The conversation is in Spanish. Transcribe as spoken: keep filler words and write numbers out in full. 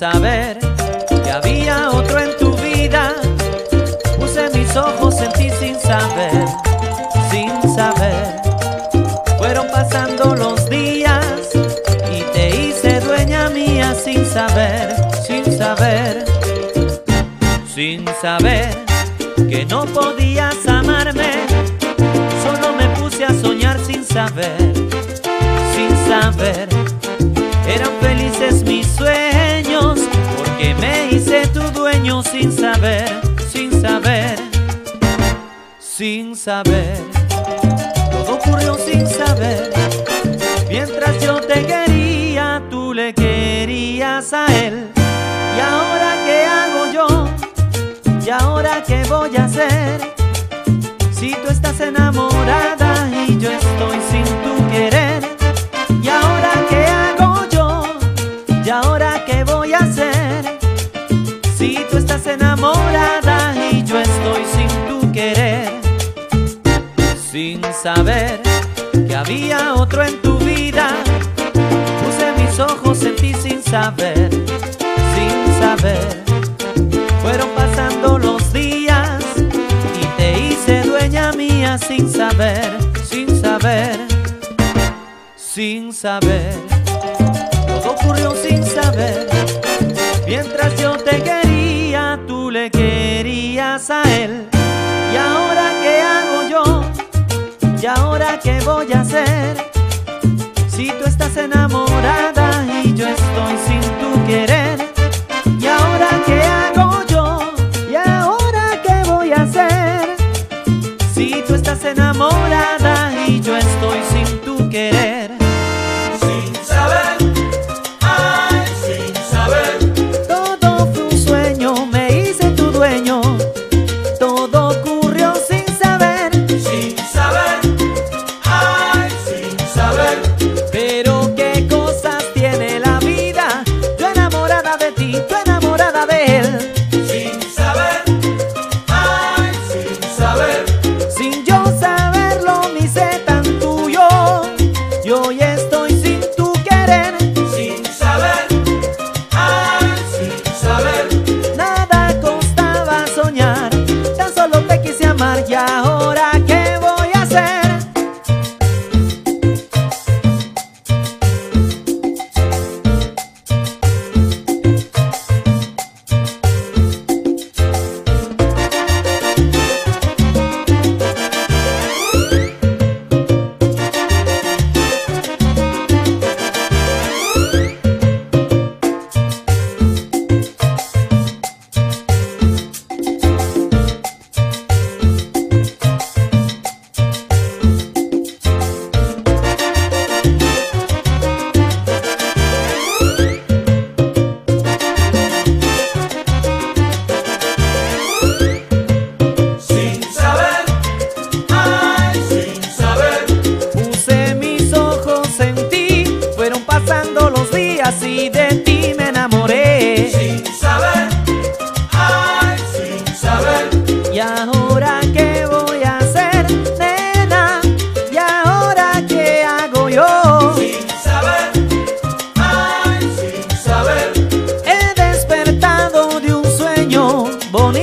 saber que había otro en tu vida. Puse mis ojos en ti sin saber, sin saber. Fueron pasando los días y te hice dueña mía sin saber, sin saber, sin saber que no podías amarme. Solo me puse a soñar sin saber, sin saber. Eran felices mis sueños porque me hice tu dueño sin saber, sin saber, sin saber. Todo ocurrió sin saber. Mientras yo te quería, tú le querías a él. ¿Y ahora qué hago yo? ¿Y ahora qué voy a hacer? Si tú estás enamorada y yo estoy sin tu querer. ¿Y ahora qué hago yo? ¿Y ahora qué voy a hacer? Si tú estás enamorada y yo estoy sin tu querer. Sin saber que había otro en tu vida. Puse mis ojos en ti sin saber, sin saber. Fueron pasando los días y te hice dueña mía sin saber, sin saber, sin saber. Todo ocurrió sin saber. Mientras yo te quería, tú le querías a él. ¿Y ahora qué hago yo? ¿Y ahora qué voy a hacer? Si tú estás enamorada y yo estoy sin tu querer. ¿Y ahora qué hago yo? ¿Y ahora qué voy a hacer? Si tú estás enamorada y yo estoy sin tu querer. Sin saber, ay, sin saber. Todo fue un sueño, me hice tu dueño. Todo ocurrió sin saber. Sin saber, ay, sin saber. Pero qué cosas tiene la vida. Yo enamorada de ti, tú enamorada de él. Sin saber, ay, sin saber. Sin yo saberlo, me hice tan tuyo. Y hoy estoy sin tu querer. Sin saber, ay, sin saber. Nada costaba soñar, tan solo te quise amar. Y ahora qué voy a hacer. Sin saber, ay, sin saber. Puse mis ojos en ti, fueron pasando los días y de ti me enamoré. Sin saber, ay, sin saber. Y ahora qué voy a hacer, nena, y ahora qué hago yo. Sin saber, ay, sin saber. He despertado de un sueño bonito.